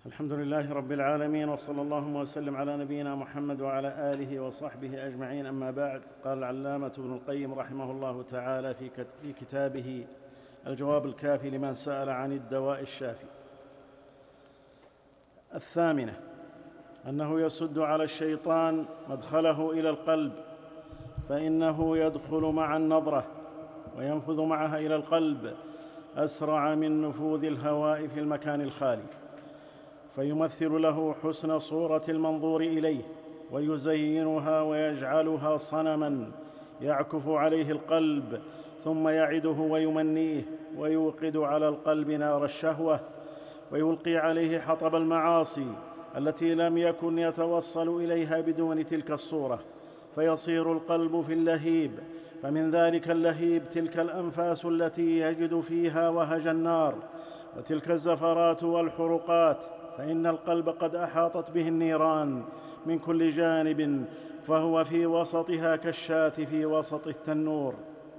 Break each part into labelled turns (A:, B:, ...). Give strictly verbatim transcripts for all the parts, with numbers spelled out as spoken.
A: الحمد لله رب العالمين، وصلى الله وسلم على نبينا محمد وعلى آله وصحبه أجمعين. أما بعد، قال العلامة ابن القيم رحمه الله تعالى في كتابه الجواب الكافي لمن سأل عن الدواء الشافي: الثامنة أنه يسد على الشيطان مدخله إلى القلب، فإنه يدخل مع النظرة وينفذ معها إلى القلب أسرع من نفوذ الهواء في المكان الخالي، فيمثل له حسن صورة المنظور إليه ويزينها ويجعلها صنما يعكف عليه القلب، ثم يعده ويمنيه ويوقد على القلب نار الشهوة، ويلقي عليه حطب المعاصي التي لم يكن يتوصل إليها بدون تلك الصورة، فيصير القلب في اللهيب. فمن ذلك اللهيب تلك الأنفاس التي يجد فيها وهج النار، وتلك الزفرات والحرقات، فإن القلب قد أحاطت به النيران من كل جانب، فهو في وسطها كالشاة في وسط التنور.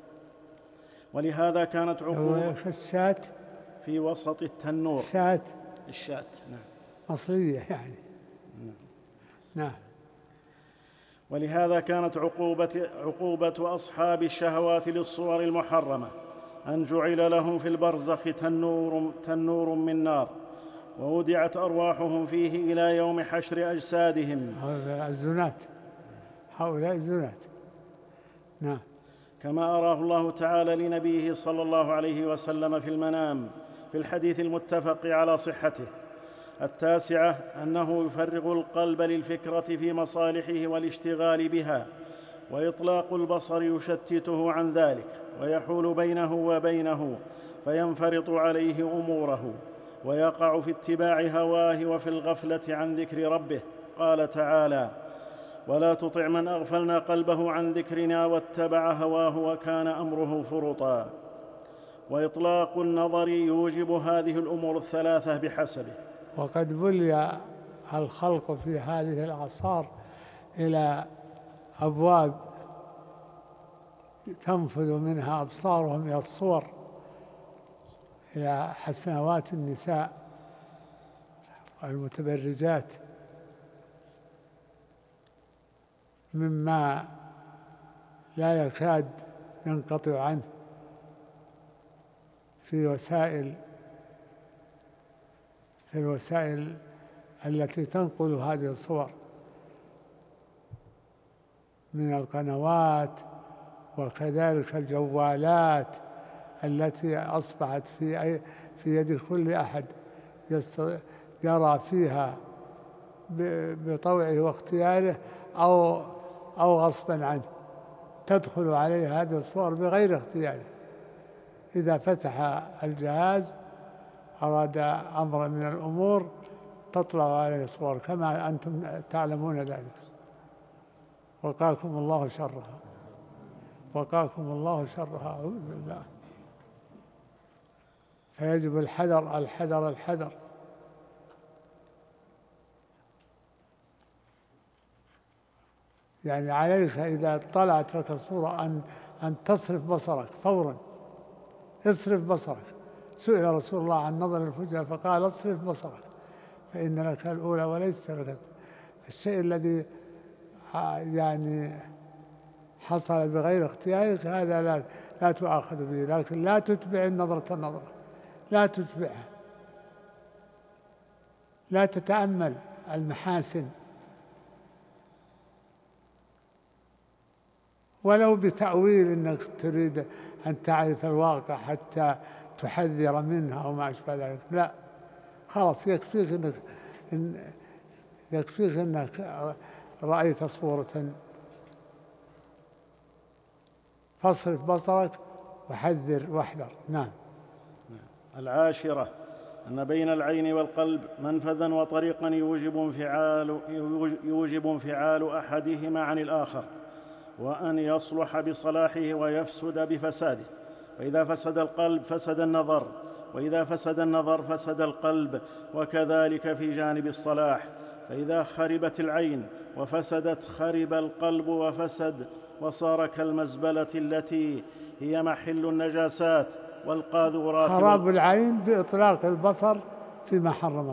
A: ولهذا كانت عقوبة
B: الشاة
A: في وسط التنور.
B: الشاة
A: الشاة نعم
B: مصرية يعني.
A: نعم.
B: نعم.
A: ولهذا كانت عقوبة, عقوبة أصحاب الشهوات للصور المحرمة أن جعل لهم في البرزخ تنور, تنور من نار، وودعت أرواحهم فيه إلى يوم حشر أجسادهم.
B: الزنات، هؤلاء الزنات. نعم.
A: كما أراه الله تعالى لنبيه صلى الله عليه وسلم في المنام في الحديث المتفق على صحته. التاسعة أنه يفرغ القلب للفكرة في مصالحه والاشتغال بها، وإطلاق البصر يشتته عن ذلك ويحول بينه وبينه، فينفرط عليه أموره ويقع في اتباع هواه وفي الغفلة عن ذكر ربه. قال تعالى: ولا تطع من أغفلنا قلبه عن ذكرنا واتبع هواه وكان أمره فرطا. وإطلاق النظر يوجب هذه الأمور الثلاثة بحسبه.
B: وقد بلي الخلق في هذه الأعصار إلى أبواب تنفذ منها أبصارهم إلى الصور، إلى حسنوات النساء المتبرجات، مما لا يكاد ينقطع عنه في وسائل في الوسائل التي تنقل هذه الصور من القنوات، وكذلك الجوالات التي أصبحت في في يد كل أحد يرى فيها بطوعه واختياره أو أو غصبا عنه، تدخل عليه هذه الصور بغير اختياره. إذا فتح الجهاز أراد أمر من الأمور تطلع عليه صور، كما أنتم تعلمون ذلك. وقاكم الله شرها، وقاكم الله شرها، أعوذ بالله. فيجب الحذر الحذر الحذر. يعني عليك إذا طلعت لك الصورة أن أن تصرف بصرك فورا، اصرف بصرك. سئل رسول الله عن نظر الفجأة فقال: اصرف بصرك فإن لك الأولى وليس لك. الشيء الذي يعني حصل بغير اختيارك هذا لا لا تؤاخذ به، لكن لا تتبع النظرة النظرة، لا تتبعها، لا تتأمل المحاسن ولو بتأويل أنك تريد أن تعرف الواقع حتى تحذر منها أو ما أشبه ذلك. لا، خلاص يكفيك أنك إن يكفيك أنك رأيت صورة، فاصرف بصرك وحذر واحذر. نعم.
A: العاشرة أن بين العين والقلب منفذا وطريقا يوجب انفعال, يوجب انفعال أحدهما عن الآخر، وأن يصلح بصلاحه ويفسد بفساده. فإذا فسد القلب فسد النظر، وإذا فسد النظر فسد القلب، وكذلك في جانب الصلاح. فإذا خربت العين وفسدت خرب القلب وفسد، وصار كالمزبلة التي هي محل النجاسات والقاذورات.
B: خراب العين بإطلاق البصر فيما حرم الله،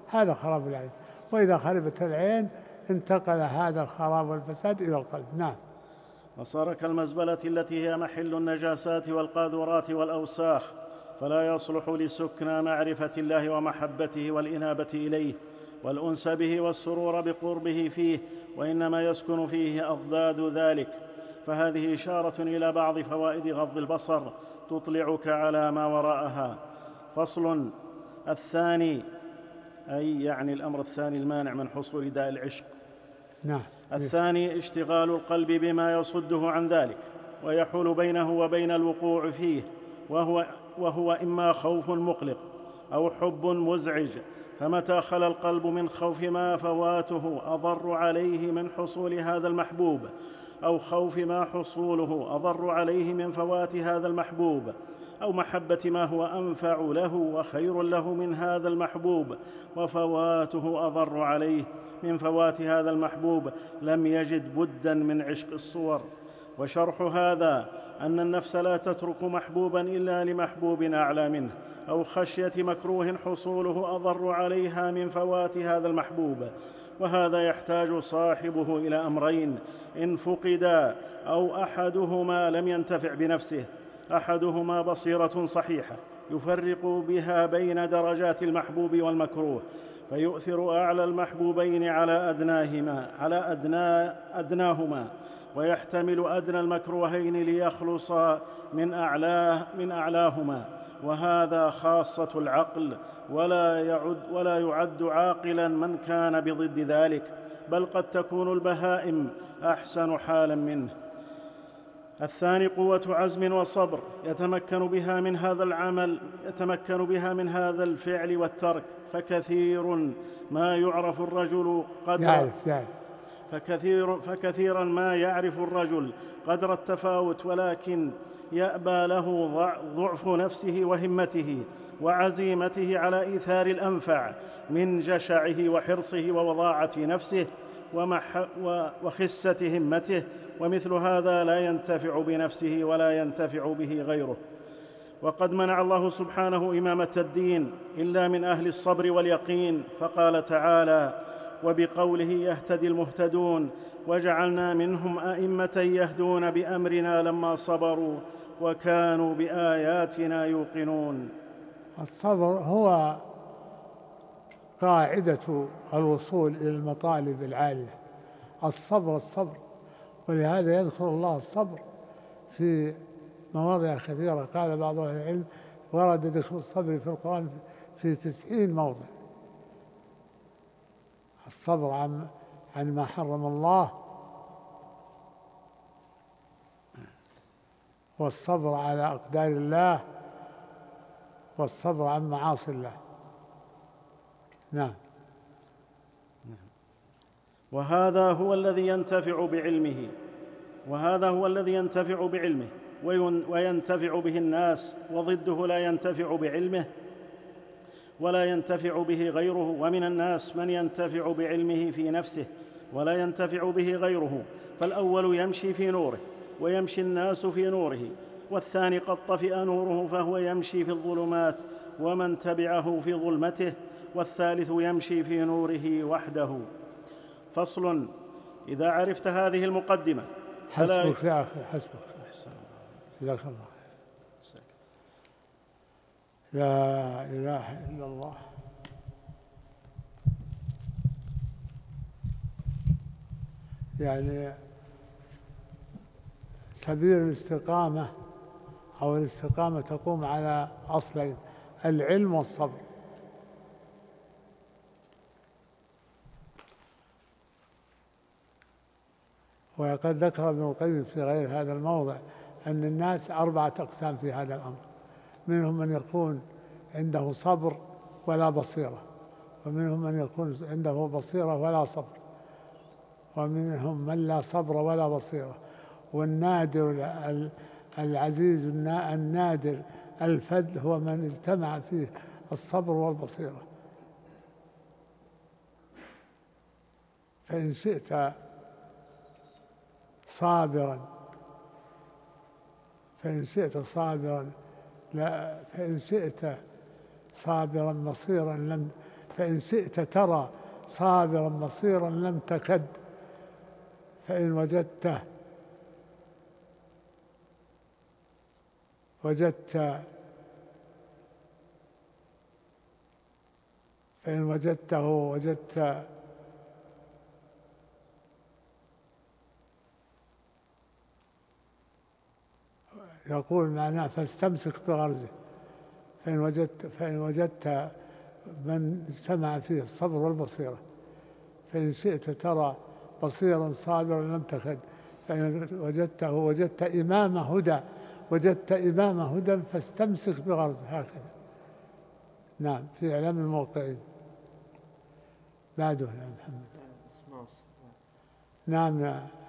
B: هذا خراب العين. وإذا خربت العين انتقل هذا الخراب والفساد إلى القلب. نعم.
A: وصار كالمزبلة التي هي محل النجاسات والقاذورات والأوساخ، فلا يصلح لسكنى معرفة الله ومحبته والإنابة إليه والأنس به والسرور بقربه فيه، وإنما يسكن فيه أضداد ذلك. فهذه إشارة إلى بعض فوائد غض البصر تطلعك على ما وراءها. فصل. الثاني، أي يعني الأمر الثاني المانع من حصول داء العشق.
B: نعم.
A: الثاني اشتغال القلب بما يصده عن ذلك ويحول بينه وبين الوقوع فيه، وهو, وهو إما خوف مقلق أو حب مزعج، فمتى خلا القلب من خوف ما فواته أضر عليه من حصول هذا المحبوب، أو خوف ما حصوله أضر عليه من فوات هذا المحبوب، أو محبة ما هو أنفع له وخير له من هذا المحبوب وفواته أضر عليه من فوات هذا المحبوب، لم يجد بدا من عشق الصور. وشرح هذا أن النفس لا تترك محبوبا إلا لمحبوب أعلى منه، أو خشية مكروه حصوله أضر عليها من فوات هذا المحبوب. وهذا يحتاج صاحبه إلى أمرين إن فقدا أو أحدهما لم ينتفع بنفسه: أحدهما بصيرة صحيحة يفرق بها بين درجات المحبوب والمكروه، فيؤثر أعلى المحبوبين على أدناهما على أدنى أدناهما، ويحتمل أدنى المكروهين ليخلص من أعلاه من أعلاهما. وهذا خاصة العقل، ولا يعد, ولا يعد عاقلا من كان بضد ذلك، بل قد تكون البهائم أحسن حالا منه. الثاني قوة عزم وصبر يتمكن بها من هذا العمل يتمكن بها من هذا الفعل والترك. فكثير ما يعرف الرجل قدر
B: يعرف يعرف
A: فكثير فكثيرا ما يعرف الرجل قدر التفاوت، ولكن يأبى له ضعف نفسه وهمته وعزيمته على إيثار الأنفع من جشعه وحرصه ووضاعة نفسه وخسة همته، ومثل هذا لا ينتفع بنفسه ولا ينتفع به غيره. وقد منع الله سبحانه إمامة الدين إلا من أهل الصبر واليقين، فقال تعالى: وبقوله يهتدي المهتدون وجعلنا منهم أئمة يهدون بأمرنا لما صبروا وكانوا بآياتنا يوقنون.
B: الصبر هو قاعدة الوصول إلى المطالب العالية. الصبر الصبر ولهذا يذكر الله الصبر في مواضع كثيرة. قال بعض أهل العلم: ورد ذكر الصبر في القرآن في تسعين موضع. الصبر عن عن ما حرم الله، والصبر على أقدار الله، والصبر عن معاصي الله. نعم.
A: وهذا هو الذي ينتفع بعلمه وهذا هو الذي ينتفع بعلمه وينتفع به الناس، وضده لا ينتفع بعلمه ولا ينتفع به غيره. ومن الناس من ينتفع بعلمه في نفسه ولا ينتفع به غيره، فالأول يمشي في نوره ويمشي الناس في نوره، والثاني قد طفئ نوره فهو يمشي في الظلمات ومن تبعه في ظلمته، والثالث يمشي في نوره وحده. فصل. إذا عرفت هذه المقدمة
B: حسبك يا أخي حسبك. جزاك الله. لا إله إلا الله. يعني سبيل الاستقامة أو الاستقامة تقوم على أصلين: العلم والصبر. وقد ذكر ابن القيم في غير هذا الموضع أن الناس أربعة أقسام في هذا الأمر: منهم من يكون عنده صبر ولا بصيرة، ومنهم من يكون عنده بصيرة ولا صبر، ومنهم من لا صبر ولا بصيرة. والنادر العزيز النادر الفذ هو من اجتمع فيه الصبر والبصيرة. فإن شئت صابرا فإن شئت صابرا لا فإن شئت صابرا بصيرا لم فإن شئت ترى صابرا بصيرا لم تكد فإن وجدته وجدت فإن وجدته وجدت يقول معناه فاستمسك بغرزه. فإن وجدت فإن وجدت من اجتمع فيه الصبر والبصيرة. فإن شئت ترى بصيرا صابرا لم تكد فإن وجدته وجدت إمام هدى وجدت إمام هدى فاستمسك بغرزه. هكذا. نعم، في إعلام الموقعين. بعده يا محمد. نعم.